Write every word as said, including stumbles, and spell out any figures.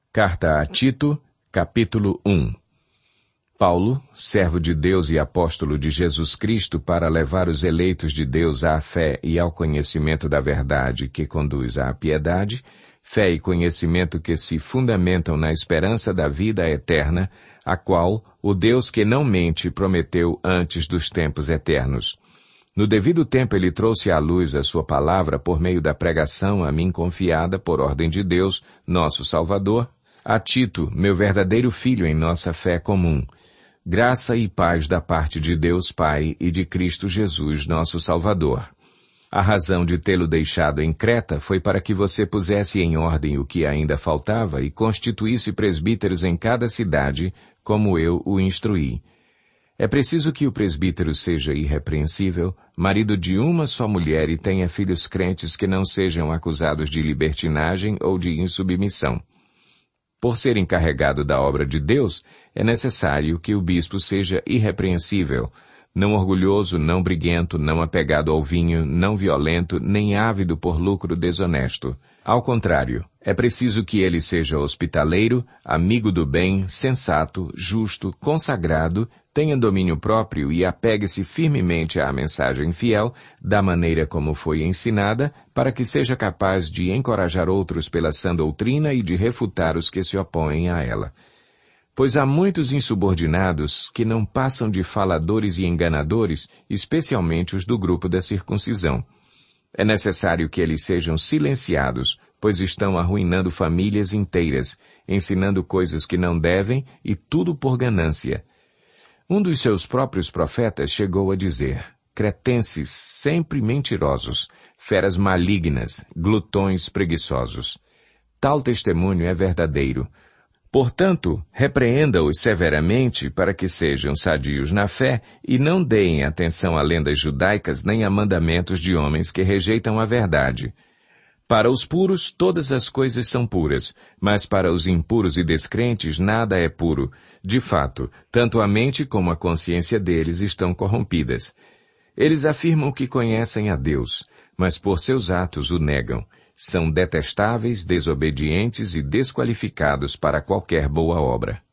Carta a Tito, capítulo um. Paulo, servo de Deus e apóstolo de Jesus Cristo, para levar os eleitos de Deus à fé e ao conhecimento da verdade que conduz à piedade, fé e conhecimento que se fundamentam na esperança da vida eterna, a qual o Deus que não mente prometeu antes dos tempos eternos. No devido tempo ele trouxe à luz a sua palavra por meio da pregação a mim confiada por ordem de Deus, nosso Salvador, a Tito, meu verdadeiro filho em nossa fé comum. Graça e paz da parte de Deus Pai e de Cristo Jesus, nosso Salvador. A razão de tê-lo deixado em Creta foi para que você pusesse em ordem o que ainda faltava e constituísse presbíteros em cada cidade, como eu o instruí. É preciso que o presbítero seja irrepreensível, marido de uma só mulher e tenha filhos crentes que não sejam acusados de libertinagem ou de insubmissão. Por ser encarregado da obra de Deus, é necessário que o bispo seja irrepreensível, não orgulhoso, não briguento, não apegado ao vinho, não violento, nem ávido por lucro desonesto. Ao contrário, é preciso que ele seja hospitaleiro, amigo do bem, sensato, justo, consagrado, tenha domínio próprio e apegue-se firmemente à mensagem fiel, da maneira como foi ensinada, para que seja capaz de encorajar outros pela sã doutrina e de refutar os que se opõem a ela. Pois há muitos insubordinados que não passam de faladores e enganadores, especialmente os do grupo da circuncisão. É necessário que eles sejam silenciados, pois estão arruinando famílias inteiras, ensinando coisas que não devem e tudo por ganância. Um dos seus próprios profetas chegou a dizer: cretenses sempre mentirosos, feras malignas, glutões preguiçosos. Tal testemunho é verdadeiro. Portanto, repreenda-os severamente para que sejam sadios na fé e não deem atenção a lendas judaicas nem a mandamentos de homens que rejeitam a verdade. Para os puros, todas as coisas são puras, mas para os impuros e descrentes nada é puro. De fato, tanto a mente como a consciência deles estão corrompidas. Eles afirmam que conhecem a Deus, mas por seus atos o negam. São detestáveis, desobedientes e desqualificados para qualquer boa obra.